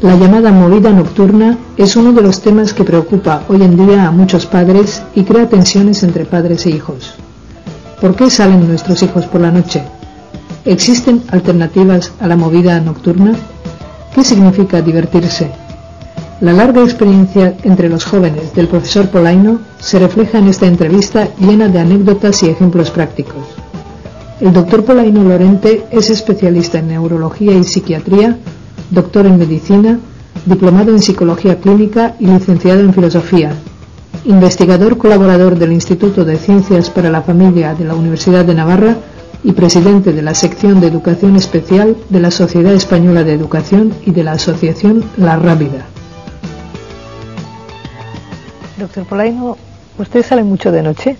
La llamada movida nocturna es uno de los temas que preocupa hoy en día a muchos padres y crea tensiones entre padres e hijos. ¿Por qué salen nuestros hijos por la noche? ¿Existen alternativas a la movida nocturna? ¿Qué significa divertirse? La larga experiencia entre los jóvenes del profesor Polaino se refleja en esta entrevista llena de anécdotas y ejemplos prácticos. El doctor Polaino Lorente es especialista en neurología y psiquiatría, doctor en medicina, diplomado en psicología clínica y licenciado en filosofía, investigador colaborador del Instituto de Ciencias para la Familia de la Universidad de Navarra y presidente de la sección de Educación Especial de la Sociedad Española de Educación y de la Asociación La Rábida. Doctor Polaino, ¿usted sale mucho de noche?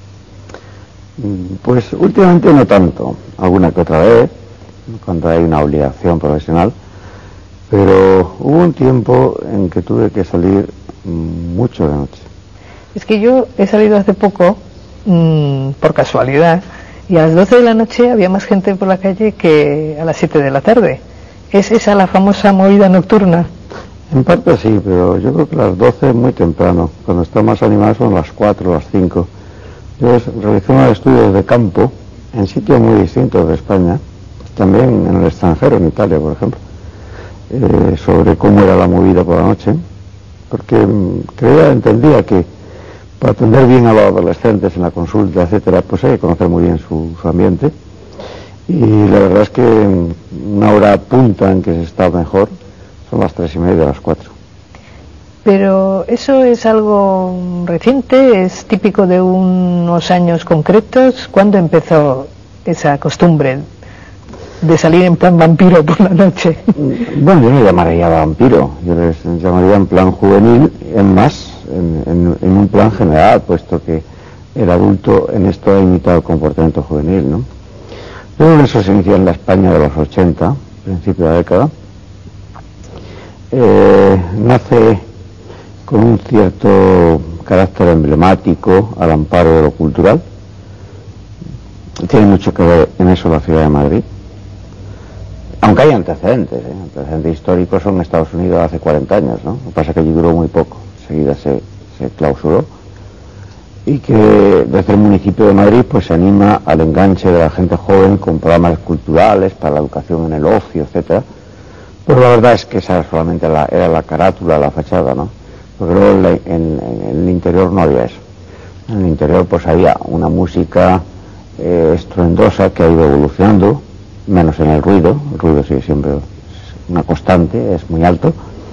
Pues últimamente no tanto, alguna que otra vez, cuando hay una obligación profesional, pero hubo un tiempo en que tuve que salir mucho de noche. Es que yo he salido hace poco, por casualidad, y a las 12 de la noche había más gente por la calle que a las 7 de la tarde. ¿Es esa la famosa movida nocturna? En parte sí, pero yo creo que las 12 es muy temprano. Cuando está más animado son las 4, las 5. Yo realicé unos estudios de campo en sitios muy distintos de España, también en el extranjero, en Italia, por ejemplo, sobre cómo era la movida por la noche, porque entendía que para atender bien a los adolescentes en la consulta, etcétera, pues hay que conocer muy bien su ambiente, y la verdad es que una hora punta en que se está mejor son las 3:30, las 4. Pero ¿eso es algo reciente? ¿Es típico de unos años concretos? ¿Cuándo empezó esa costumbre de salir en plan vampiro por la noche? Bueno, yo no llamaría vampiro, yo les llamaría en plan juvenil, en más, en un plan general, puesto que el adulto en esto ha imitado el comportamiento juvenil, ¿no? Yo creo que eso se inicia en la España de los 80, principio de la década. Nace con un cierto carácter emblemático al amparo de lo cultural. Tiene mucho que ver en eso la ciudad de Madrid, aunque hay antecedentes históricos. Son Estados Unidos hace 40 años, ¿no? Lo que pasa es que allí duró muy poco, enseguida se clausuró, y que desde el municipio de Madrid pues se anima al enganche de la gente joven con programas culturales para la educación en el ocio, etcétera. Pero la verdad es que esa solamente era la carátula, la fachada, ¿no? Porque luego en el interior no había eso. En el interior pues había una música estruendosa que ha ido evolucionando, menos en el ruido sigue siempre una constante, es muy alto.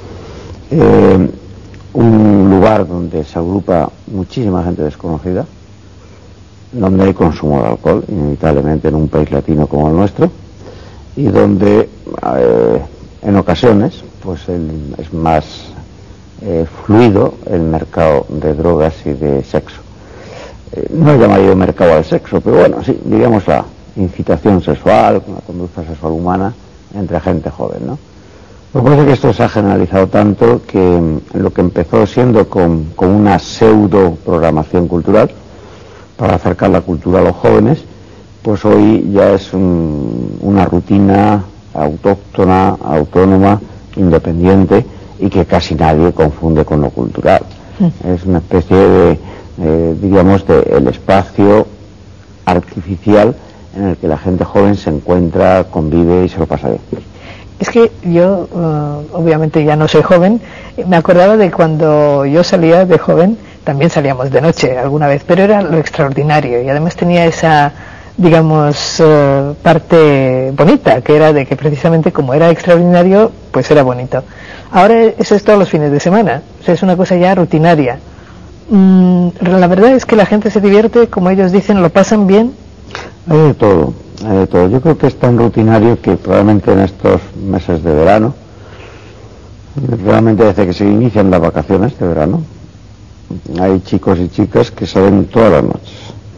Un lugar donde se agrupa muchísima gente desconocida, donde hay consumo de alcohol, inevitablemente en un país latino como el nuestro, y donde en ocasiones pues es más fluido el mercado de drogas y de sexo. No he llamado mercado al sexo, pero bueno, sí, digamos la incitación sexual, la conducta sexual humana entre gente joven, ¿no? Lo que pasa es que esto se ha generalizado tanto que lo que empezó siendo con una pseudo programación cultural para acercar la cultura a los jóvenes, pues hoy ya es una rutina autóctona, autónoma, independiente, y que casi nadie confunde con lo cultural. Es una especie de, digamos, el espacio artificial en el que la gente joven se encuentra, convive y se lo pasa bien. Es que yo, obviamente ya no soy joven, me acordaba de cuando yo salía de joven, también salíamos de noche alguna vez, pero era lo extraordinario, y además tenía esa, digamos, parte bonita, que era de que precisamente como era extraordinario, pues era bonito. Ahora eso es todos los fines de semana, o sea, es una cosa ya rutinaria. La verdad es que la gente se divierte, como ellos dicen, lo pasan bien. Hay de todo, hay de todo. Yo creo que es tan rutinario que probablemente en estos meses de verano, realmente desde que se inician las vacaciones de verano, hay chicos y chicas que salen todas las noches.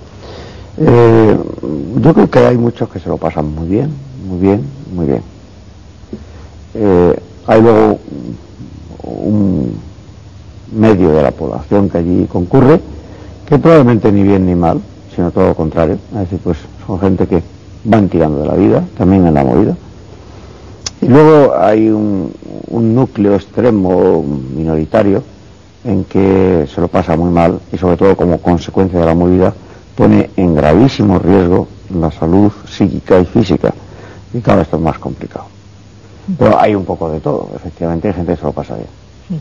Yo creo que hay muchos que se lo pasan muy bien, muy bien, muy bien. Hay luego un medio de la población que allí concurre, que probablemente ni bien ni mal, sino todo lo contrario, es decir, pues son gente que van tirando de la vida, también en la movida. Y luego hay un núcleo extremo minoritario en que se lo pasa muy mal y sobre todo como consecuencia de la movida pone en gravísimo riesgo la salud psíquica y física, y claro, esto es más complicado. Pero hay un poco de todo, efectivamente hay gente que se lo pasa bien.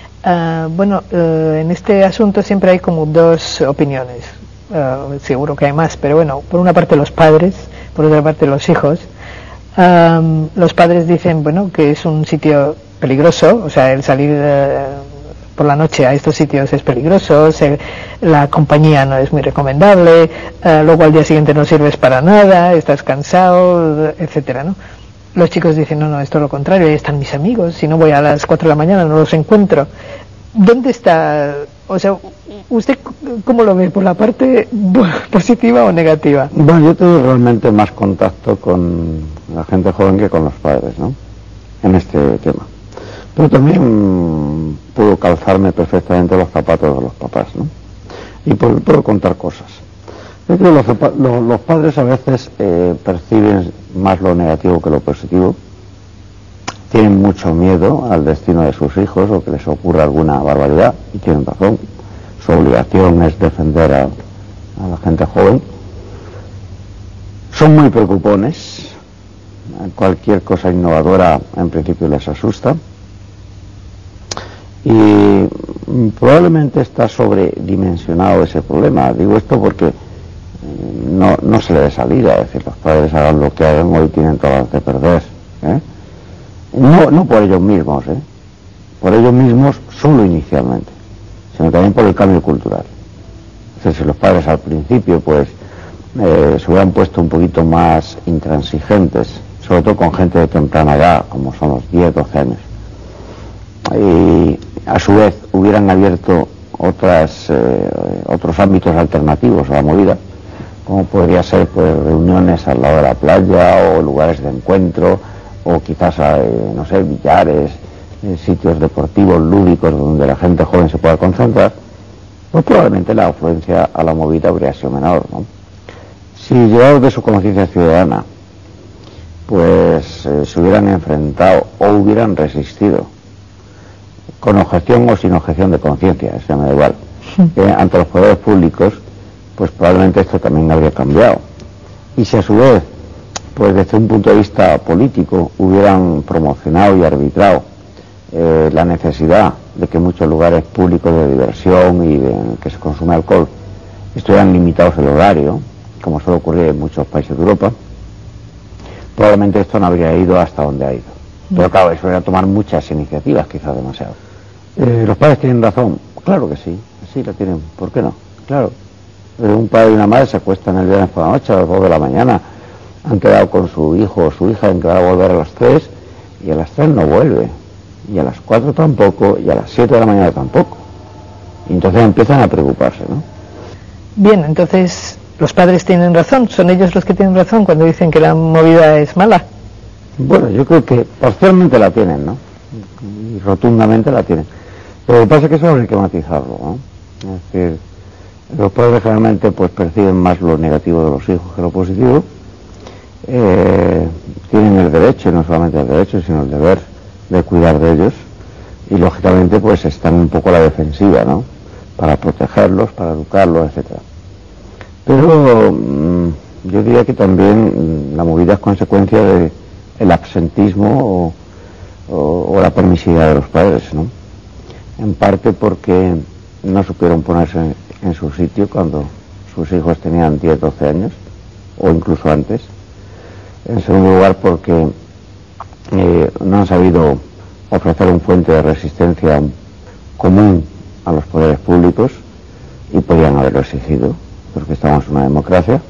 En este asunto siempre hay como dos opiniones, seguro que hay más, pero bueno, por una parte los padres, por otra parte los hijos. Los padres dicen, bueno, que es un sitio peligroso, o sea, el salir por la noche a estos sitios es peligroso, la compañía no es muy recomendable, luego al día siguiente no sirves para nada, estás cansado, etcétera, ¿no? Los chicos dicen, no, es todo lo contrario, ahí están mis amigos, si no voy a las 4 de la mañana no los encuentro. ¿Dónde está, o sea, usted cómo lo ve, por la parte positiva o negativa? Bueno, yo tengo realmente más contacto con la gente joven que con los padres, ¿no? En este tema. Pero también puedo calzarme perfectamente los zapatos de los papás, ¿no? Y puedo contar cosas. Yo creo que los padres a veces perciben más lo negativo que lo positivo. Tienen mucho miedo al destino de sus hijos o que les ocurra alguna barbaridad, y tienen razón. Su obligación es defender a la gente joven. Son muy preocupones. Cualquier cosa innovadora en principio les asusta. Y probablemente está sobredimensionado ese problema. Digo esto porque no se le dé salida, es decir, los padres hagan lo que hagan, hoy tienen todas las de perder, ¿eh? No por ellos mismos, por ellos mismos solo inicialmente, sino también por el cambio cultural. Es decir, si los padres al principio pues se hubieran puesto un poquito más intransigentes, sobre todo con gente de temprana edad, como son los 10, 12 años, y a su vez hubieran abierto otros ámbitos alternativos a la movida, como podría ser pues reuniones al lado de la playa o lugares de encuentro o quizás no sé, billares, sitios deportivos lúdicos donde la gente joven se pueda concentrar, pues probablemente la afluencia a la movida habría sido menor, ¿no? Si llegados de su conciencia ciudadana pues se hubieran enfrentado o hubieran resistido con objeción o sin objeción de conciencia, eso me da igual, ante los poderes públicos, pues probablemente esto también habría cambiado. Y si a su vez, pues desde un punto de vista político, hubieran promocionado y arbitrado la necesidad de que muchos lugares públicos de diversión y de que se consume alcohol estuvieran limitados el horario, como suele ocurrir en muchos países de Europa, probablemente esto no habría ido hasta donde ha ido. Pero claro, eso era tomar muchas iniciativas, quizás demasiado. ¿Los padres tienen razón? Claro que sí, sí la tienen, ¿por qué no? Claro. Un padre y una madre se acuestan el viernes por la noche a las 2 de la mañana, han quedado con su hijo o su hija, han quedado a volver a las 3 y a las 3 no vuelve, y a las 4 tampoco, y a las 7 de la mañana tampoco. Y entonces empiezan a preocuparse, ¿no? Bien, entonces los padres tienen razón, son ellos los que tienen razón cuando dicen que la movida es mala. Bueno, yo creo que parcialmente la tienen, ¿no? Y rotundamente la tienen. Pero lo que pasa es que eso hay que matizarlo, ¿no? Es decir, los padres generalmente pues perciben más lo negativo de los hijos que lo positivo. Tienen el derecho, y no solamente el derecho, sino el deber de cuidar de ellos. Y lógicamente pues están un poco a la defensiva, ¿no? Para protegerlos, para educarlos, etcétera. Pero yo diría que también la movida es consecuencia del absentismo o la permisividad de los padres, ¿no? En parte porque no supieron ponerse en su sitio cuando sus hijos tenían 10, 12 años o incluso antes. En segundo lugar porque no han sabido ofrecer un fuente de resistencia común a los poderes públicos y podían haberlo exigido, porque estamos en una democracia.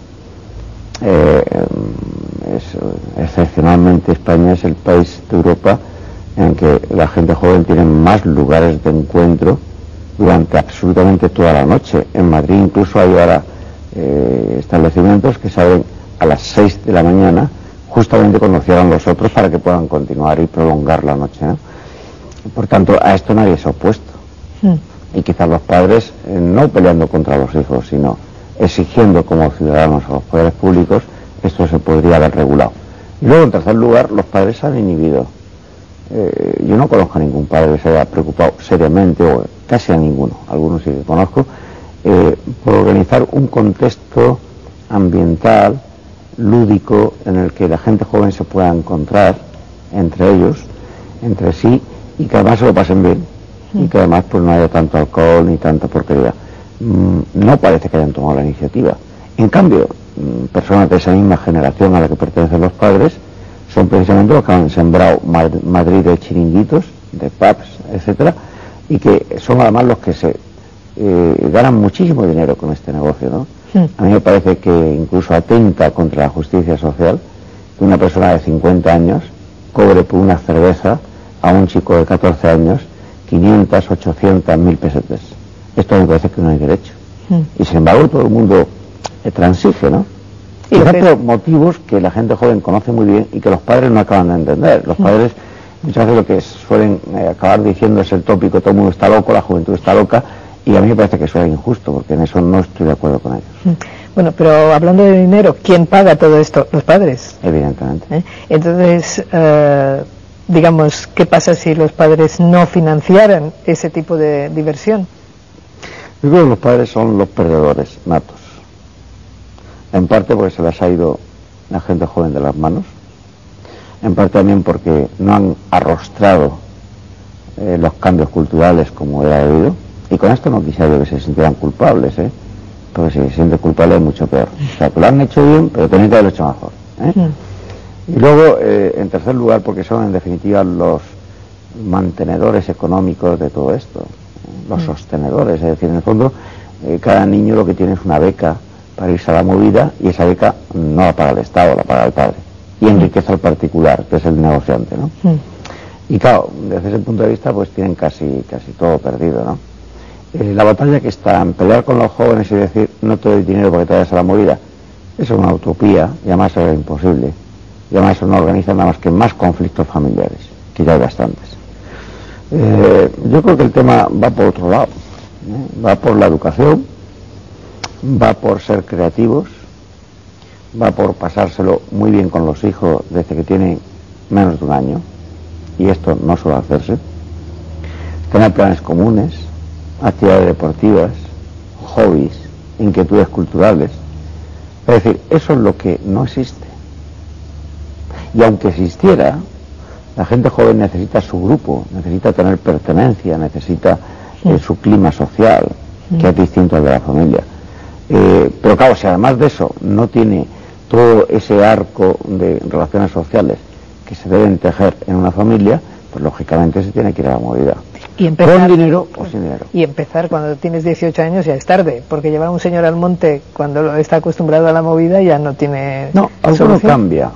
Excepcionalmente España es el país de Europa en que la gente joven tiene más lugares de encuentro durante absolutamente toda la noche. En Madrid incluso hay ahora establecimientos que salen a las 6 de la mañana justamente cuando cierran los otros para que puedan continuar y prolongar la noche, ¿no? Por tanto, a esto nadie se ha opuesto. Y quizás los padres, no peleando contra los hijos, sino exigiendo como ciudadanos a los poderes públicos, esto se podría haber regulado. Y luego, en tercer lugar, los padres se han inhibido. Yo no conozco a ningún padre que se haya preocupado seriamente, o casi a ninguno, algunos sí que conozco, por organizar un contexto ambiental, lúdico, en el que la gente joven se pueda encontrar entre ellos, entre sí, y que además se lo pasen bien, y que además pues no haya tanto alcohol ni tanta porquería. No parece que hayan tomado la iniciativa. En cambio, personas de esa misma generación a la que pertenecen los padres son precisamente los que han sembrado Madrid de chiringuitos, de pubs, etcétera, y que son además los que se ganan muchísimo dinero con este negocio, ¿no? A mí me parece que incluso atenta contra la justicia social que una persona de 50 años cobre por una cerveza a un chico de 14 años 500, 800, 1000 pesetas. Esto me parece que no hay derecho. Y sin embargo todo el mundo transige, ¿no? Y por motivos que la gente joven conoce muy bien y que los padres no acaban de entender. Los padres muchas veces lo que suelen acabar diciendo es el tópico: todo el mundo está loco, la juventud está loca, y a mí me parece que eso es injusto, porque en eso no estoy de acuerdo con ellos. Bueno, pero hablando de dinero, ¿quién paga todo esto? Los padres. Evidentemente. Entonces, digamos, ¿qué pasa si los padres no financiaran ese tipo de diversión? Yo creo que los padres son los perdedores natos. En parte porque se les ha ido la gente joven de las manos, en parte también porque no han arrostrado los cambios culturales como era debido, y con esto no quisiera yo que se sintieran culpables, porque si se siente culpable es mucho peor. O sea, que lo han hecho bien, pero tenían que haberlo hecho mejor. Y luego, en tercer lugar, porque son en definitiva los mantenedores económicos de todo esto, los sostenedores, es decir, en el fondo cada niño lo que tiene es una beca para irse a la movida, y esa beca no la paga el Estado, la paga el padre, y enriquece al particular, que es el negociante, ¿no? Y claro, desde ese punto de vista pues tienen casi todo perdido, ¿no? La batalla que está en pelear con los jóvenes y decir no te doy dinero porque te vayas a la movida, eso es una utopía, y además es imposible, y además eso no organiza nada más que más conflictos familiares, que ya hay bastantes. Yo creo que el tema va por otro lado, va por la educación, va por ser creativos, va por pasárselo muy bien con los hijos desde que tienen menos de un año, y esto no suele hacerse, tener planes comunes, actividades deportivas, hobbies, inquietudes culturales. Es decir, eso es lo que no existe. Y aunque existiera, la gente joven necesita su grupo, necesita tener pertenencia, necesita su clima social, que es distinto al de la familia. Pero claro, si además de eso no tiene todo ese arco de relaciones sociales que se deben tejer en una familia, pues lógicamente se tiene que ir a la movida. Y empezar, con dinero o sin dinero. Y empezar cuando tienes 18 años ya es tarde, porque llevar a un señor al monte cuando está acostumbrado a la movida ya no tiene... No, alguno cambia.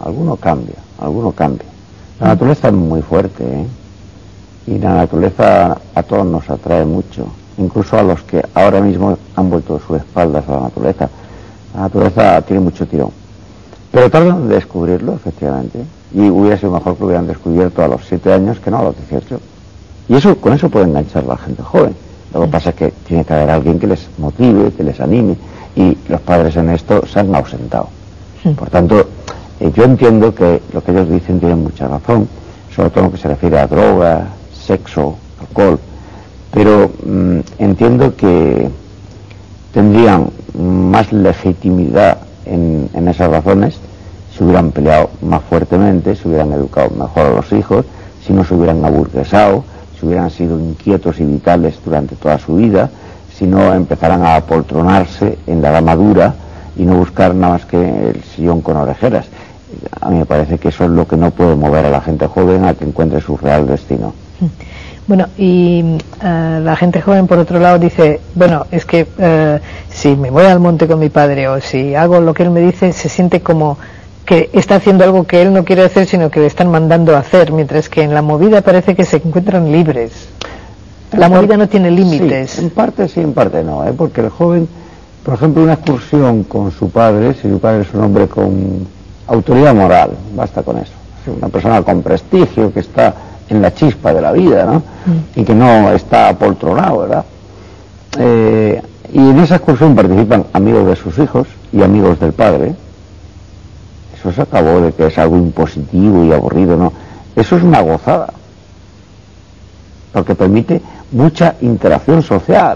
La naturaleza es muy fuerte, y la naturaleza a todos nos atrae mucho, incluso a los que ahora mismo han vuelto sus espaldas a la naturaleza. La naturaleza tiene mucho tirón, pero tardan en descubrirlo, efectivamente, y hubiera sido mejor que lo hubieran descubierto a los 7 años que no a los 18. Y eso, con eso puede enganchar a la gente joven. Lo que pasa es que tiene que haber alguien que les motive, que les anime, y los padres en esto se han ausentado. Por tanto, yo entiendo que lo que ellos dicen tiene mucha razón, sobre todo en lo que se refiere a drogas, sexo, alcohol, pero entiendo que tendrían más legitimidad en esas razones si hubieran peleado más fuertemente, si hubieran educado mejor a los hijos, si no se hubieran aburguesado, si hubieran sido inquietos y vitales durante toda su vida, si no empezaran a apoltronarse en la edad madura y no buscar nada más que el sillón con orejeras. A mí me parece que eso es lo que no puede mover a la gente joven a que encuentre su real destino. Bueno, y la gente joven por otro lado dice, bueno, es que si me voy al monte con mi padre o si hago lo que él me dice, se siente como que está haciendo algo que él no quiere hacer, sino que le están mandando a hacer, mientras que en la movida parece que se encuentran libres. La movida no tiene límites. Sí, en parte no, porque el joven, por ejemplo, una excursión con su padre, si su padre es un hombre con autoridad moral, basta con eso, una persona con prestigio, que está en la chispa de la vida, ¿no? Y que no está apoltronado, ¿verdad? Y en esa excursión participan amigos de sus hijos y amigos del padre. eso se acabó, de que es algo impositivo y aburrido, no. Eso es una gozada, porque permite mucha interacción social,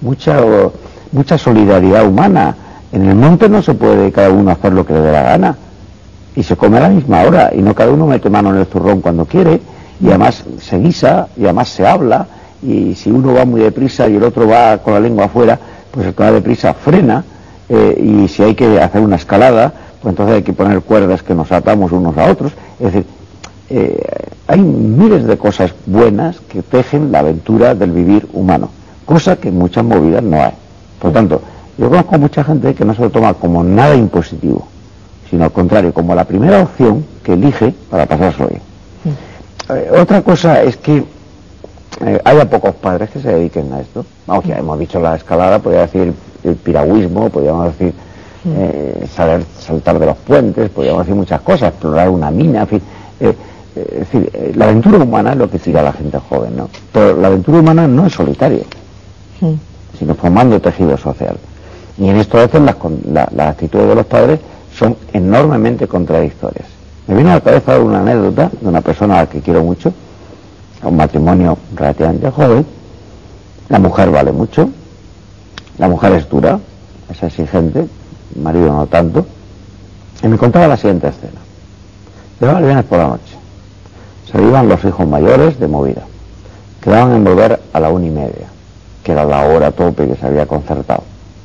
mucha solidaridad humana. En el monte no se puede cada uno hacer lo que le dé la gana, y se come a la misma hora, y no cada uno mete mano en el zurrón cuando quiere, y además se guisa, y además se habla, y si uno va muy deprisa y el otro va con la lengua afuera, pues el que va deprisa frena, y si hay que hacer una escalada, pues entonces hay que poner cuerdas que nos atamos unos a otros. Es decir, hay miles de cosas buenas que tejen la aventura del vivir humano, cosa que en muchas movidas no hay. Por tanto, yo conozco mucha gente que no se lo toma como nada impositivo, sino al contrario, como la primera opción que elige para pasarse bien. Otra cosa es que haya pocos padres que se dediquen a esto. Vamos, ya hemos dicho la escalada, podría decir el piragüismo, podríamos decir saltar de los puentes, podríamos decir muchas cosas, explorar una mina, en fin. Es decir, la aventura humana es lo que tira a la gente joven, ¿no? Pero la aventura humana no es solitaria, sino formando tejido social. Y en esto a veces las actitudes de los padres son enormemente contradictorias. Me viene a la cabeza una anécdota de una persona a la que quiero mucho, un matrimonio relativamente joven. La mujer vale mucho, la mujer es dura, es exigente, el marido no tanto, y me contaba la siguiente escena. Llegaba el viernes por la noche, se iban los hijos mayores de movida, quedaban en volver a la 1:30, que era la hora tope que se había concertado.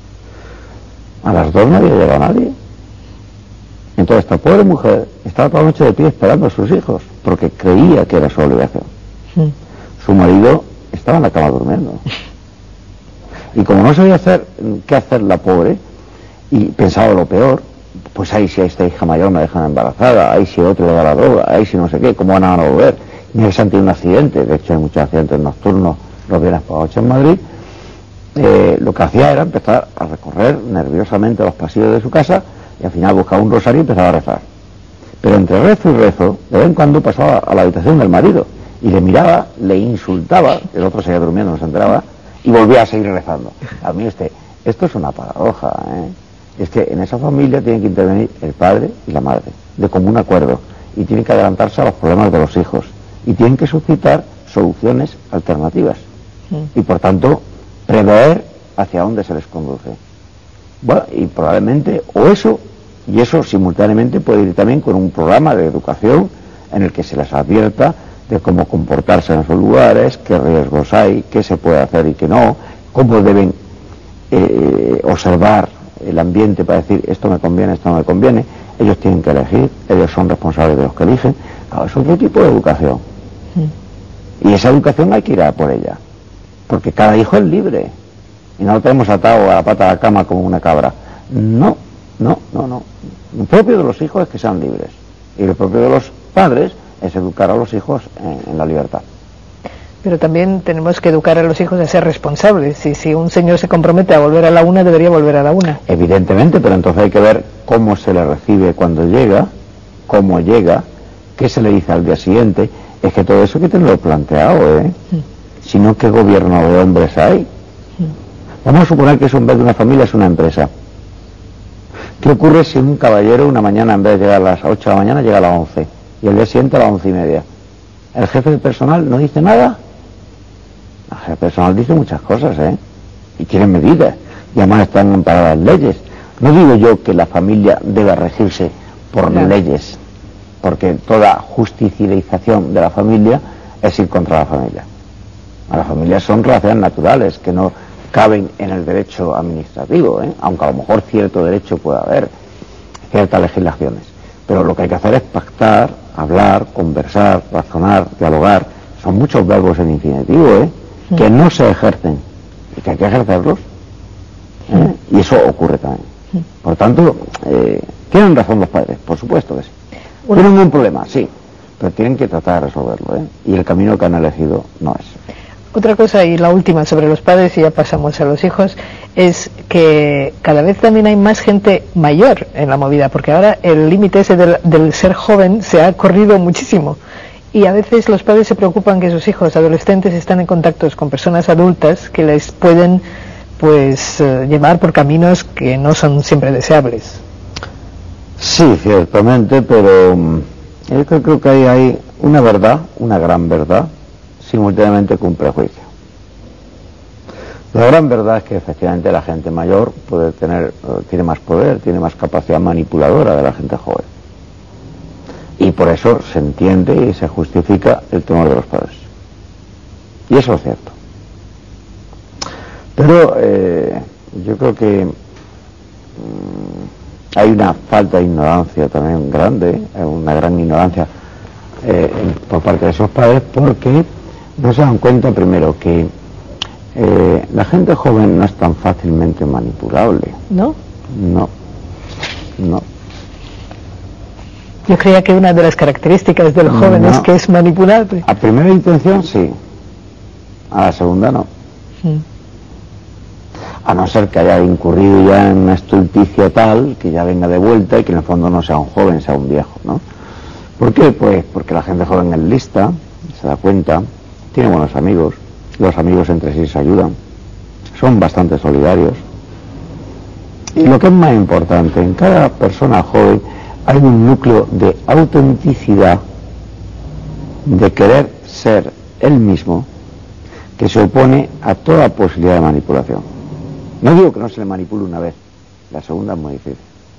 A las 2 no había llegado nadie. Entonces esta pobre mujer estaba toda la noche de pie esperando a sus hijos, porque creía que era su obligación. Su marido estaba en la cama durmiendo. Y como no sabía qué hacer la pobre, y pensaba lo peor, pues ahí si a esta hija mayor me dejan embarazada, ahí si otro le da la droga, ahí si no sé qué, ¿cómo van a volver? Mira, se han tenido un accidente, de hecho hay muchos accidentes nocturnos los viernes por la noche en Madrid. Lo que hacía era empezar a recorrer nerviosamente los pasillos de su casa, y al final buscaba un rosario y empezaba a rezar. Pero entre rezo y rezo, de vez en cuando pasaba a la habitación del marido, y le miraba, le insultaba, el otro seguía durmiendo, no se enteraba, y volvía a seguir rezando. A mí esto es una paradoja, Es que en esa familia tienen que intervenir el padre y la madre, de común acuerdo, y tienen que adelantarse a los problemas de los hijos, y tienen que suscitar soluciones alternativas, y por tanto prever hacia dónde se les conduce. Bueno, y probablemente, o eso, y eso simultáneamente puede ir también con un programa de educación en el que se les advierta de cómo comportarse en esos lugares, qué riesgos hay, qué se puede hacer y qué no, cómo deben observar el ambiente para decir esto me conviene, esto no me conviene. Ellos tienen que elegir, ellos son responsables de los que eligen. Claro, es otro tipo de educación. Y esa educación hay que ir a por ella, porque cada hijo es libre y no lo tenemos atado a la pata de la cama como una cabra. No. Lo propio de los hijos es que sean libres, y lo propio de los padres es educar a los hijos en la libertad. Pero también tenemos que educar a los hijos a ser responsables, y si un señor se compromete a volver a la 1, debería volver a la 1. Evidentemente, pero entonces hay que ver cómo se le recibe cuando llega, cómo llega, qué se le dice al día siguiente. Es que todo eso hay que tenerlo planteado, Si no, ¿qué gobierno de hombres hay? Vamos a suponer que eso, en vez de una familia, es una empresa. ¿Qué ocurre si un caballero una mañana, en vez de llegar a las 8 de la mañana, llega a las 11, y el día siguiente a las 11:30? ¿El jefe de personal no dice nada? El jefe de personal dice muchas cosas, y tiene medidas, y además están amparadas leyes. No digo yo que la familia deba regirse por leyes, porque toda justicialización de la familia es ir contra la familia. Las familias son relaciones naturales que no caben en el derecho administrativo, aunque a lo mejor cierto derecho pueda haber, ciertas legislaciones. Pero lo que hay que hacer es pactar, hablar, conversar, razonar, dialogar. Son muchos verbos en infinitivo, que no se ejercen y que hay que ejercerlos. Y eso ocurre también. Por tanto, ¿tienen razón los padres? Por supuesto que sí. ¿Tienen un problema? Sí, pero tienen que tratar de resolverlo, y el camino que han elegido no es. Otra cosa, y la última sobre los padres, y ya pasamos a los hijos, es que cada vez también hay más gente mayor en la movida, porque ahora el límite ese del ser joven se ha corrido muchísimo, y a veces los padres se preocupan que sus hijos adolescentes están en contactos con personas adultas que les pueden llevar por caminos que no son siempre deseables. Sí, ciertamente, pero yo creo que hay una verdad, una gran verdad, simultáneamente con un prejuicio. La gran verdad es que efectivamente la gente mayor tiene más poder, tiene más capacidad manipuladora de la gente joven. Y por eso se entiende y se justifica el temor de los padres. Y eso es cierto. Pero yo creo que hay una falta de ignorancia también grande, una gran ignorancia por parte de esos padres, porque no se dan cuenta primero que la gente joven no es tan fácilmente manipulable. ¿No? No. Yo creía que una de las características del joven es que es manipulable. A primera intención sí, a la segunda no. A no ser que haya incurrido ya en una estulticia tal que ya venga de vuelta y que en el fondo no sea un joven, sea un viejo, ¿no? ¿Por qué? Pues porque la gente joven es lista, se da cuenta, tiene buenos amigos, los amigos entre sí se ayudan, son bastante solidarios. Y lo que es más importante, en cada persona joven hay un núcleo de autenticidad, de querer ser él mismo, que se opone a toda posibilidad de manipulación. No digo que no se le manipule una vez, la segunda es muy difícil.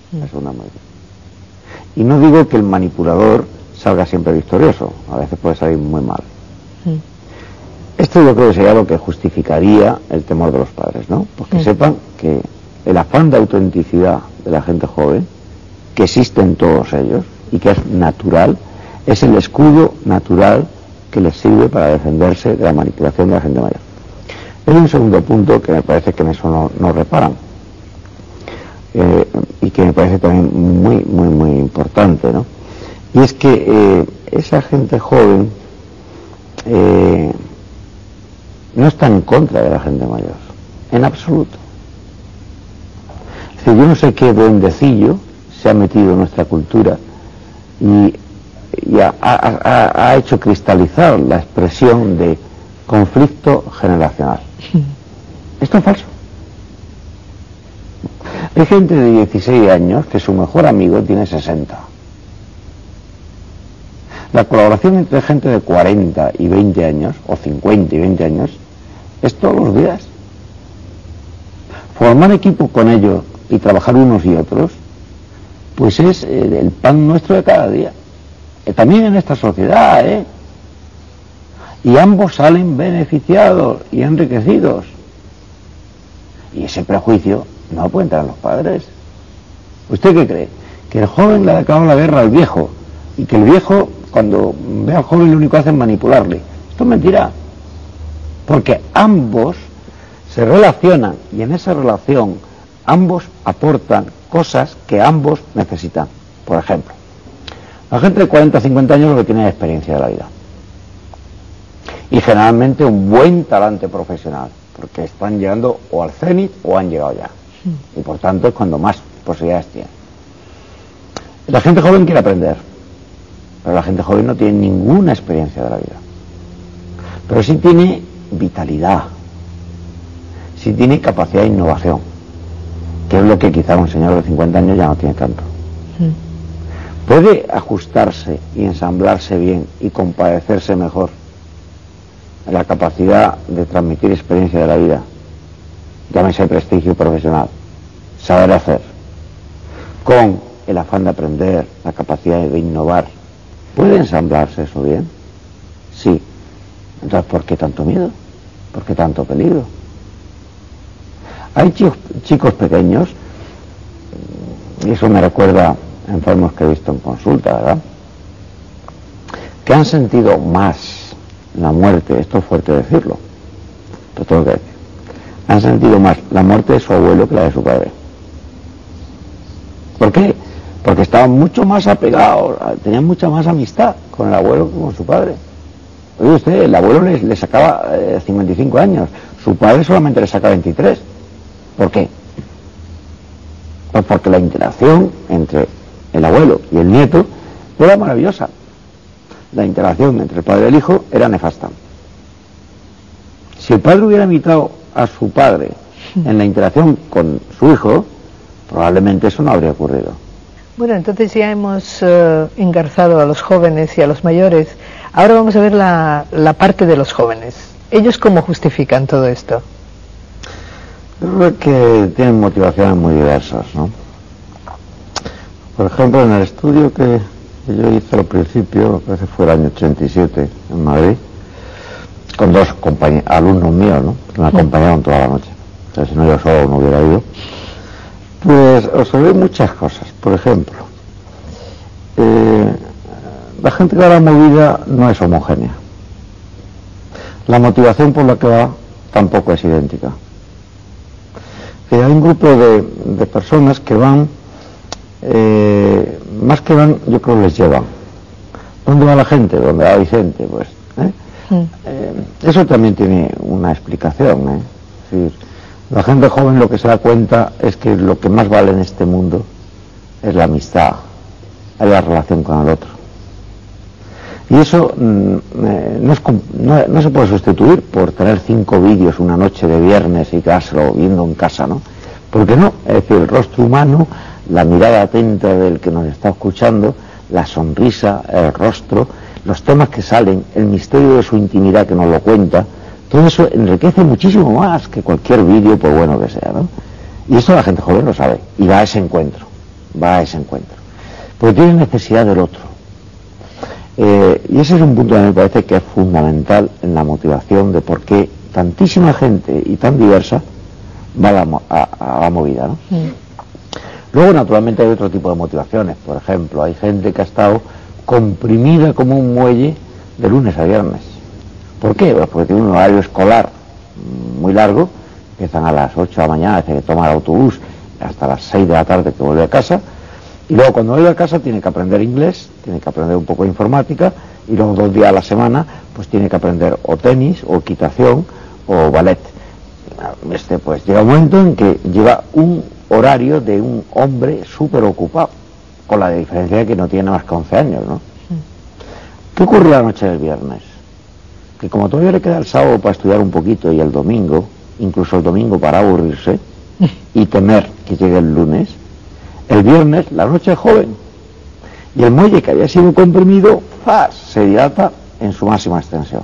Y no digo que el manipulador salga siempre victorioso, a veces puede salir muy mal. Esto yo creo que sería lo que justificaría el temor de los padres, ¿no? Porque sepan que el afán de autenticidad de la gente joven, que existe en todos ellos y que es natural, es el escudo natural que les sirve para defenderse de la manipulación de la gente mayor. Hay un segundo punto que me parece que en eso no reparan y que me parece también muy importante, ¿no? Y es que esa gente joven no está en contra de la gente mayor, en absoluto. Es decir, yo no sé qué duendecillo se ha metido en nuestra cultura y ha hecho cristalizar la expresión de conflicto generacional. Esto es falso. Hay gente de 16 años que su mejor amigo tiene 60. La colaboración entre gente de 40 y 20 años, o 50 y 20 años, es todos los días. Formar equipo con ellos y trabajar unos y otros, pues es el pan nuestro de cada día. También en esta sociedad, Y ambos salen beneficiados y enriquecidos. Y ese prejuicio no puede entrar en los padres. ¿Usted qué cree? Que el joven le ha declarado la guerra al viejo y que el viejo, cuando ve al joven, lo único que hace es manipularle. Esto es mentira. Porque ambos se relacionan y en esa relación ambos aportan cosas que ambos necesitan. Por ejemplo, la gente de 40 o 50 años lo que tiene es experiencia de la vida. Y generalmente un buen talante profesional, porque están llegando o al cenit o han llegado ya. Y por tanto es cuando más posibilidades tienen. La gente joven quiere aprender, pero la gente joven no tiene ninguna experiencia de la vida. Pero sí tiene vitalidad, sí tiene capacidad de innovación, que es lo que quizá un señor de 50 años ya no tiene tanto. Puede ajustarse y ensamblarse bien y compadecerse mejor en la capacidad de transmitir experiencia de la vida, llámese prestigio profesional, saber hacer, con el afán de aprender, la capacidad de innovar. ¿Puede ensamblarse eso bien? Sí. Entonces, ¿por qué tanto miedo? ¿Por qué tanto peligro? Hay chicos pequeños, y eso me recuerda a enfermos que he visto en consulta, ¿verdad?, que han sentido más la muerte, esto es fuerte decirlo, pero tengo que decir, han sentido más la muerte de su abuelo que la de su padre. ¿Por qué? Porque estaban mucho más apegados, tenían mucha más amistad con el abuelo que con su padre. Oye usted, el abuelo le sacaba 55 años, su padre solamente le saca 23. ¿Por qué? Pues porque la interacción entre el abuelo y el nieto era maravillosa. La interacción entre el padre y el hijo era nefasta. Si el padre hubiera imitado a su padre en la interacción con su hijo, probablemente eso no habría ocurrido. Bueno, entonces ya hemos engarzado a los jóvenes y a los mayores. Ahora vamos a ver la parte de los jóvenes. ¿Ellos cómo justifican todo esto? Yo creo que tienen motivaciones muy diversas, ¿no? Por ejemplo, en el estudio que yo hice al principio, parece que fue el año 87 en Madrid, con dos alumnos míos, ¿no? Que me acompañaron toda la noche. O sea, si no, yo solo no hubiera ido. Pues observé muchas cosas. Por ejemplo, la gente que va a la movida no es homogénea. La motivación por la que va tampoco es idéntica. Hay un grupo de personas que van, más que van, yo creo que les llevan. ¿Dónde va la gente? ¿Dónde va Vicente? Pues, eso también tiene una explicación, ¿eh? Es decir, la gente joven lo que se da cuenta es que lo que más vale en este mundo es la amistad, es la relación con el otro. Y eso no se puede sustituir por tener 5 vídeos una noche de viernes y quedárselo viendo en casa, ¿no? Porque no, es decir, el rostro humano, la mirada atenta del que nos está escuchando, la sonrisa, el rostro, los temas que salen, el misterio de su intimidad que nos lo cuenta, todo eso enriquece muchísimo más que cualquier vídeo, por bueno que sea, ¿no? Y esto la gente joven lo sabe, y va a ese encuentro, porque tiene necesidad del otro. Y ese es un punto que me parece que es fundamental en la motivación de por qué tantísima gente y tan diversa va a la movida, ¿no? Luego, naturalmente, hay otro tipo de motivaciones. Por ejemplo, hay gente que ha estado comprimida como un muelle de lunes a viernes. ¿Por qué? Pues porque tiene un horario escolar muy largo, empiezan a las 8 de la mañana, desde que toma el autobús, hasta las 6 de la tarde que vuelve a casa, y luego cuando vuelve a casa tiene que aprender inglés, tiene que aprender un poco de informática, y luego 2 días a la semana pues tiene que aprender o tenis, o equitación, o ballet. Pues llega un momento en que lleva un horario de un hombre súper ocupado, con la diferencia de que no tiene más que 11 años, ¿no? ¿Qué ocurre la noche del viernes? Que como todavía le queda el sábado para estudiar un poquito y el domingo, incluso el domingo para aburrirse y temer que llegue el lunes, el viernes la noche es joven y el muelle que había sido comprimido se dilata en su máxima extensión.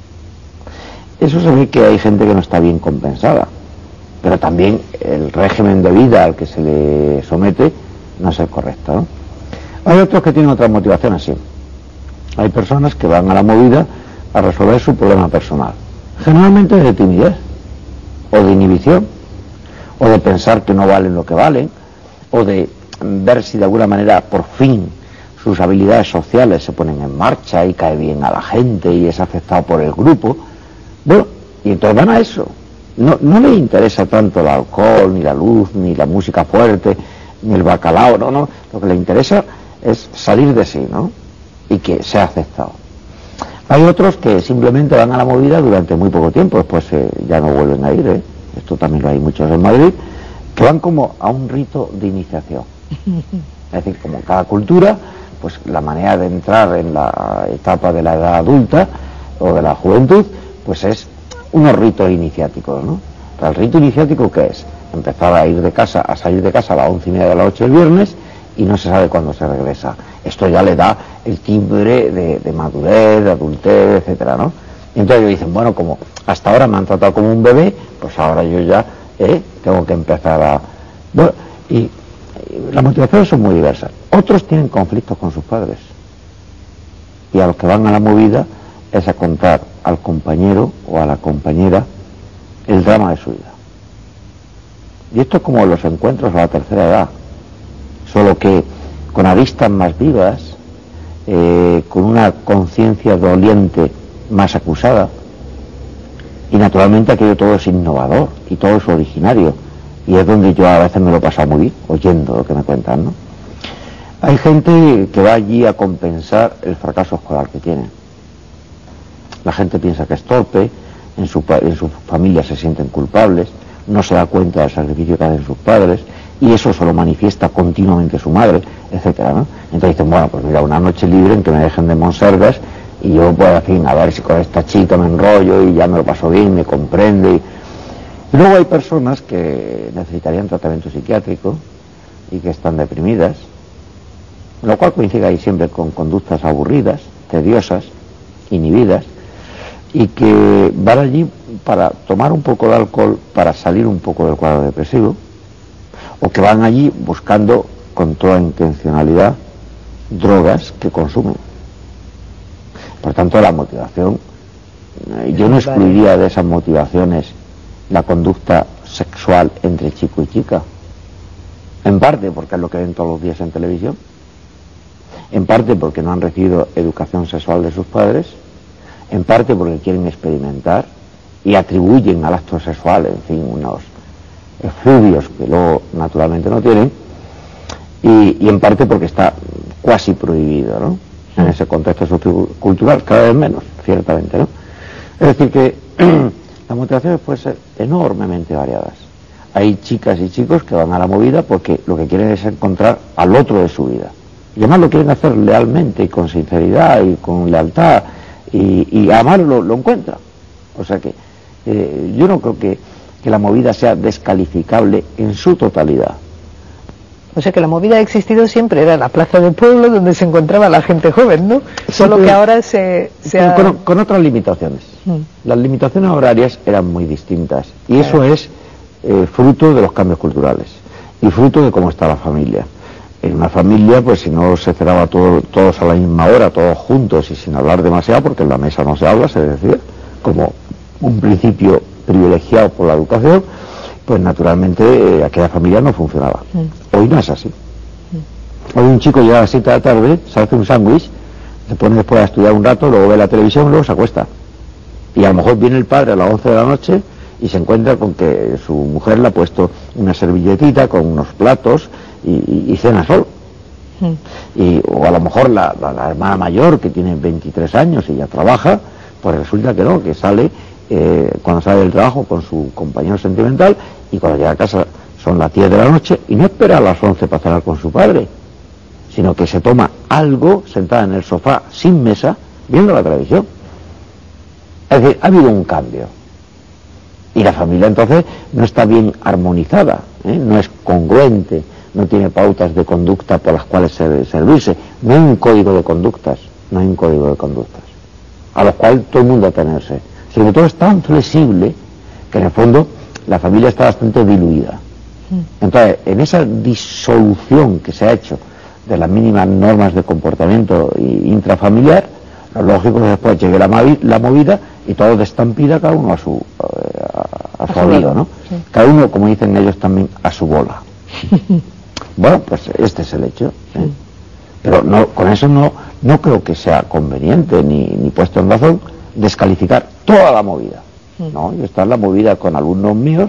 Eso se ve que hay gente que no está bien compensada, pero también el régimen de vida al que se le somete no es el correcto, ¿no? Hay otros que tienen otras motivaciones, sí. Hay personas que van a la movida a resolver su problema personal, generalmente de timidez, o de inhibición, o de pensar que no valen lo que valen, o de ver si de alguna manera por fin sus habilidades sociales se ponen en marcha y cae bien a la gente y es aceptado por el grupo. Bueno, y entonces van a eso. No le interesa tanto el alcohol, ni la luz, ni la música fuerte, ni el bacalao, no. Lo que le interesa es salir de sí, ¿no? Y que sea aceptado. Hay otros que simplemente van a la movida durante muy poco tiempo, después ya no vuelven a ir, ¿eh? Esto también lo hay muchos en Madrid, que van como a un rito de iniciación. Es decir, como cada cultura, pues la manera de entrar en la etapa de la edad adulta o de la juventud, pues es unos ritos iniciáticos, ¿no? El rito iniciático, ¿qué es? Empezar a salir de casa a las 11:30 de la noche el viernes y no se sabe cuándo se regresa. Esto ya le da el timbre de madurez, de adultez, etcétera, ¿no? Y entonces ellos dicen, bueno, como hasta ahora me han tratado como un bebé, pues ahora yo ya tengo que empezar a... Bueno, y las motivaciones son muy diversas. Otros tienen conflictos con sus padres. Y a los que van a la movida es a contar al compañero o a la compañera el drama de su vida. Y esto es como los encuentros a la tercera edad, solo que con aristas más vivas, con una conciencia doliente más acusada, y naturalmente aquello todo es innovador y todo es originario, y es donde yo a veces me lo paso muy bien oyendo lo que me cuentan, ¿no? Hay gente que va allí a compensar el fracaso escolar que tiene. La gente piensa que es torpe, en su familia se sienten culpables, no se da cuenta del sacrificio que hacen sus padres, y eso se lo manifiesta continuamente su madre, etcétera, ¿no? Entonces dicen, bueno, pues mira, una noche libre en que me dejen de monsergas y yo puedo, en fin, a ver si con esta chica me enrollo y ya me lo paso bien, me comprende. Y luego hay personas que necesitarían tratamiento psiquiátrico y que están deprimidas lo cual coincide ahí siempre con conductas aburridas, tediosas, inhibidas, y que van allí para tomar un poco de alcohol para salir un poco del cuadro depresivo, o que van allí buscando con toda intencionalidad drogas que consumen. Por tanto, la motivación, yo no excluiría de esas motivaciones la conducta sexual entre chico y chica, en parte porque es lo que ven todos los días en televisión, en parte porque no han recibido educación sexual de sus padres, en parte porque quieren experimentar y atribuyen al acto sexual, en fin, unos efluvios que luego naturalmente no tienen, y en parte porque está cuasi prohibido, ¿no? En ese contexto sociocultural, cada vez menos, ciertamente, ¿no? Es decir, que las motivaciones pueden ser enormemente variadas. Hay chicas y chicos que van a la movida porque lo que quieren es encontrar al otro de su vida. Y además lo quieren hacer lealmente y con sinceridad y con lealtad, y además lo encuentran. O sea que yo no creo que la movida sea descalificable en su totalidad. O sea que la movida ha existido siempre, era la plaza del pueblo donde se encontraba la gente joven, ¿no? Sí, solo que ahora con otras limitaciones. Las limitaciones horarias eran muy distintas, y eso es fruto de los cambios culturales y fruto de cómo está la familia. En una familia, pues si no se cerraba todos a la misma hora, todos juntos y sin hablar demasiado, porque en la mesa no se habla, se decía, como un principio privilegiado por la educación, pues naturalmente aquella familia no funcionaba. Hoy no es así. Hoy un chico llega a las 7 de la tarde, se hace un sándwich, se pone después a estudiar un rato, luego ve la televisión, luego se acuesta. Y a lo mejor viene el padre a las 11 de la noche y se encuentra con que su mujer le ha puesto una servilletita con unos platos y cena solo. O a lo mejor la hermana mayor, que tiene 23 años y ya trabaja, pues resulta que no, que sale cuando sale del trabajo con su compañero sentimental, y cuando llega a casa son las 10 de la noche y no espera a las 11 para cenar con su padre, sino que se toma algo sentada en el sofá sin mesa viendo la televisión. Es decir, ha habido un cambio y la familia entonces no está bien armonizada, no es congruente, no tiene pautas de conducta por las cuales servirse, no hay un código de conductas, a los cuales todo el mundo atenerse. Sobre todo es tan flexible que en el fondo la familia está bastante diluida. Entonces, en esa disolución que se ha hecho de las mínimas normas de comportamiento intrafamiliar, lo lógico es que después llegue la movida y todo de estampida, cada uno a su avión, ¿no? Sí. Cada uno, como dicen ellos también, a su bola. Bueno, pues este es el hecho, pero no, con eso no creo que sea conveniente ni puesto en razón descalificar toda la movida. No, yo estaba en la movida con alumnos míos,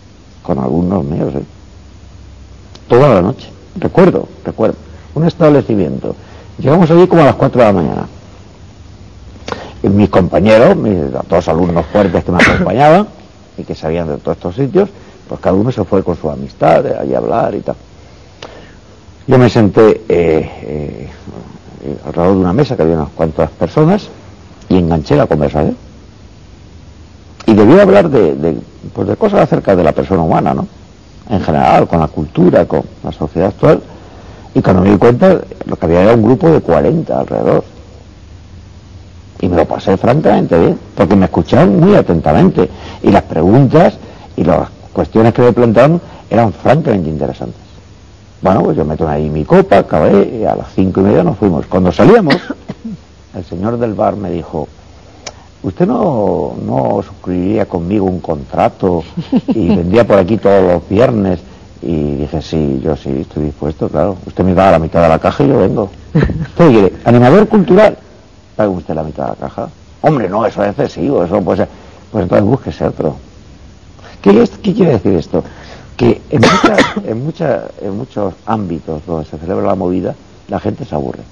toda la noche. Recuerdo, un establecimiento. Llegamos allí como a las 4 de la mañana. Y mis compañeros, todos alumnos fuertes que me acompañaban y que sabían de todos estos sitios, pues cada uno se fue con su amistad, allí a hablar y tal. Yo me senté alrededor de una mesa que había unas cuantas personas y enganché la conversación. Y debí hablar de cosas acerca de la persona humana, ¿no? En general, con la cultura, con la sociedad actual. Y cuando me di cuenta, lo que había era un grupo de 40 alrededor. Y me lo pasé francamente bien, porque me escuchaban muy atentamente. Y las preguntas y las cuestiones que me planteaban eran francamente interesantes. Bueno, pues yo me tomé ahí mi copa, acabé, y a las 5:30 nos fuimos. Cuando salíamos, el señor del bar me dijo: ¿usted no suscribiría conmigo un contrato y vendría por aquí todos los viernes? Y dije, sí, yo sí, estoy dispuesto, claro. Usted me da la mitad de la caja y yo vengo. ¿Usted quiere? ¿Animador cultural? ¿Paga usted la mitad de la caja? Hombre, no, eso es excesivo, eso pues entonces búsquese otro. ¿Qué quiere decir esto? Que en muchos ámbitos donde se celebra la movida, la gente se aburre.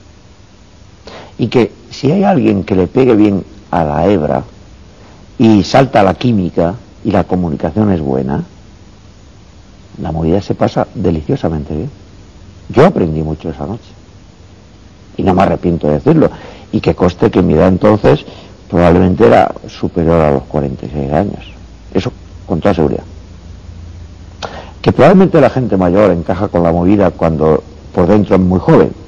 Y que si hay alguien que le pegue bien a la hebra y salta la química y la comunicación es buena, la movida se pasa deliciosamente bien. Yo aprendí mucho esa noche y no me arrepiento de decirlo, y que conste que mi edad entonces probablemente era superior a los 46 años, eso con toda seguridad. Que probablemente la gente mayor encaja con la movida cuando por dentro es muy joven,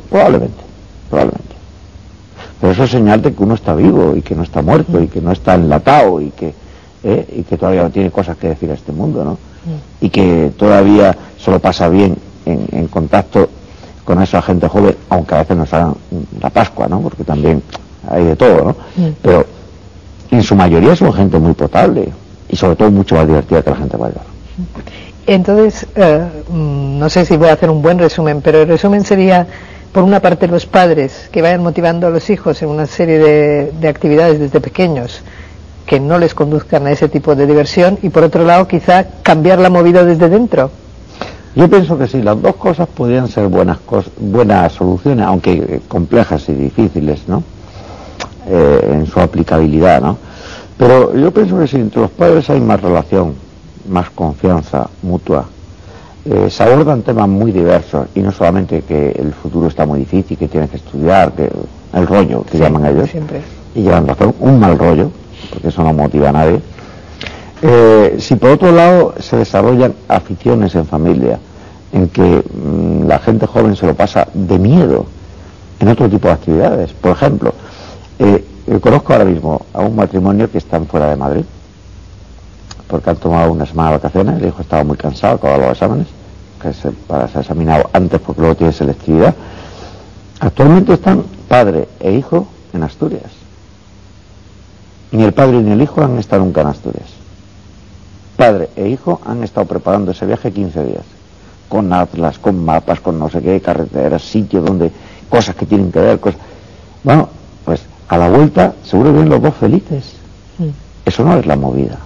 Probablemente. Pero eso es señal de que uno está vivo y que no está muerto y que no está enlatado y que todavía tiene cosas que decir a este mundo, ¿no? Y que todavía se lo pasa bien en contacto con esa gente joven, aunque a veces nos hagan la Pascua, ¿no? Porque también hay de todo, ¿no? Pero en su mayoría son gente muy potable y sobre todo mucho más divertida que la gente mayor. Entonces, no sé si voy a hacer un buen resumen, pero el resumen sería, por una parte, los padres que vayan motivando a los hijos en una serie de actividades desde pequeños que no les conduzcan a ese tipo de diversión, y por otro lado, quizá cambiar la movida desde dentro. Yo pienso que sí, las dos cosas podrían ser buenas soluciones, aunque complejas y difíciles, ¿no? En su aplicabilidad, ¿no? Pero yo pienso que si entre los padres hay más relación, más confianza mutua, se abordan temas muy diversos, y no solamente que el futuro está muy difícil, que tienes que estudiar, que el rollo que llaman ellos, siempre. Y llevan razón, un mal rollo, porque eso no motiva a nadie. Si por otro lado se desarrollan aficiones en familia, en que la gente joven se lo pasa de miedo en otro tipo de actividades. Por ejemplo, conozco ahora mismo a un matrimonio que están fuera de Madrid, porque han tomado una semana de vacaciones. El hijo estaba muy cansado, acabado los exámenes, que se ha examinado antes porque luego tiene selectividad. Actualmente están padre e hijo en Asturias. Ni el padre ni el hijo han estado nunca en Asturias. Padre e hijo han estado preparando ese viaje 15 días, con atlas, con mapas, con no sé qué, carreteras, sitios donde, cosas que tienen que ver, cosas. Bueno, pues a la vuelta seguro vienen los dos felices. Eso no es la movida.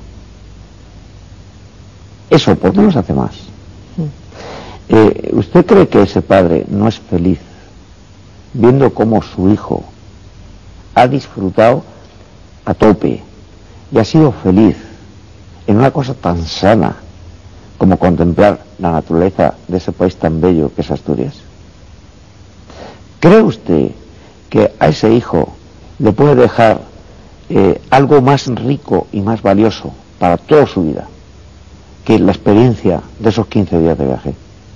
Eso, ¿por qué no se hace más? ¿Usted cree que ese padre no es feliz viendo cómo su hijo ha disfrutado a tope y ha sido feliz en una cosa tan sana como contemplar la naturaleza de ese país tan bello que es Asturias? ¿Cree usted que a ese hijo le puede dejar algo más rico y más valioso para toda su vida que la experiencia de esos 15 días de viaje?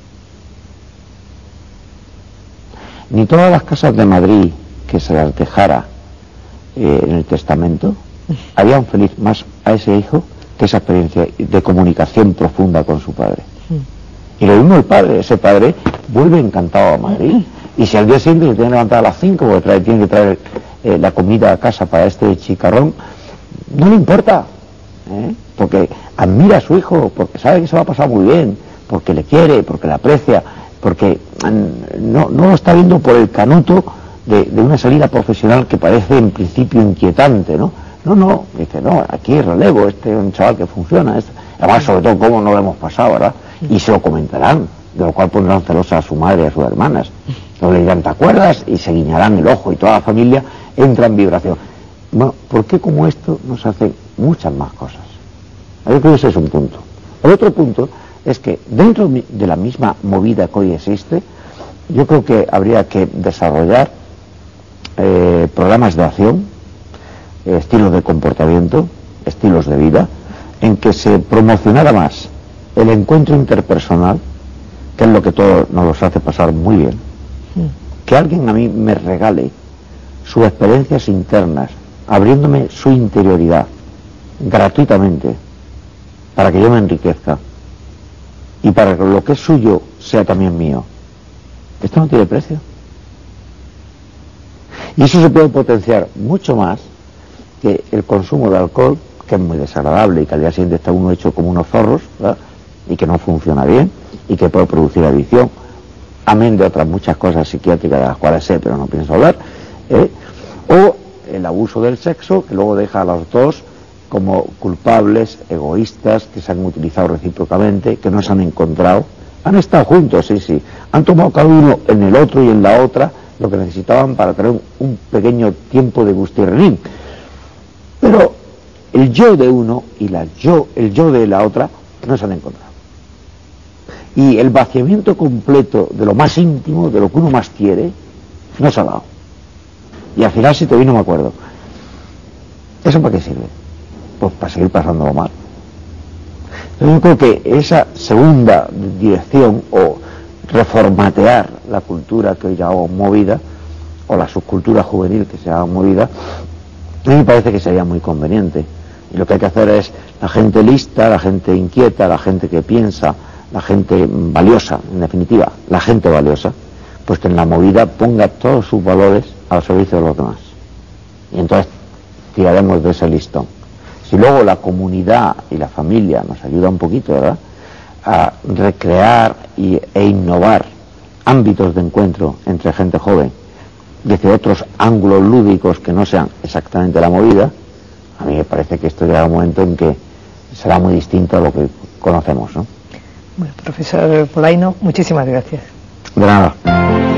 Ni todas las casas de Madrid que se las dejara en el testamento harían feliz más a ese hijo que esa experiencia de comunicación profunda con su padre. Y lo mismo el padre, ese padre vuelve encantado a Madrid, y si al día siguiente se tiene que levantar a las 5 porque tiene que traer la comida a casa para este chicarrón, no le importa, porque admira a su hijo, porque sabe que se va a pasar muy bien, porque le quiere, porque le aprecia, porque no lo está viendo por el canuto de una salida profesional que parece en principio inquietante, ¿no? No, dice, no, aquí relevo, este es un chaval que funciona, además sobre todo cómo no lo hemos pasado, ¿verdad? Y se lo comentarán, de lo cual pondrán celosa a su madre y a sus hermanas. No le dirán, ¿te acuerdas? Y se guiñarán el ojo y toda la familia entra en vibración. Bueno, ¿por qué como esto no se hacen muchas más cosas? Yo creo que ese es un punto. El otro punto es que dentro de la misma movida que hoy existe, yo creo que habría que desarrollar programas de acción, estilos de comportamiento, estilos de vida, en que se promocionara más el encuentro interpersonal, que es lo que todos nos los hace pasar muy bien. Que alguien a mí me regale sus experiencias internas, abriéndome su interioridad gratuitamente, para que yo me enriquezca y para que lo que es suyo sea también mío. Esto no tiene precio. Y eso se puede potenciar mucho más que el consumo de alcohol, que es muy desagradable y que al día siguiente está uno hecho como unos zorros, ¿verdad? Y que no funciona bien y que puede producir adicción, amén de otras muchas cosas psiquiátricas de las cuales sé pero no pienso hablar, o el abuso del sexo, que luego deja a los dos como culpables, egoístas, que se han utilizado recíprocamente, que no se han encontrado, han estado juntos, sí, han tomado cada uno en el otro y en la otra lo que necesitaban para tener un pequeño tiempo de gustirrín, pero el yo de uno y el yo de la otra no se han encontrado, y el vaciamiento completo de lo más íntimo, de lo que uno más quiere, no se ha dado, y al final si te vi no me acuerdo. ¿Eso para qué sirve? Pues para seguir pasándolo mal. Yo creo que esa segunda dirección, o reformatear la cultura que hoy llamamos movida, o la subcultura juvenil que se llama movida, a mí me parece que sería muy conveniente. Y lo que hay que hacer es la gente lista, la gente inquieta, la gente que piensa, la gente valiosa, en definitiva, la gente valiosa, pues que en la movida ponga todos sus valores al servicio de los demás. Y entonces tiraremos de ese listón. Si luego la comunidad y la familia nos ayuda un poquito, ¿verdad?, a recrear e innovar ámbitos de encuentro entre gente joven, desde otros ángulos lúdicos que no sean exactamente la movida, a mí me parece que esto llegará un momento en que será muy distinto a lo que conocemos, ¿no? Bueno, profesor Polaino, muchísimas gracias. De nada.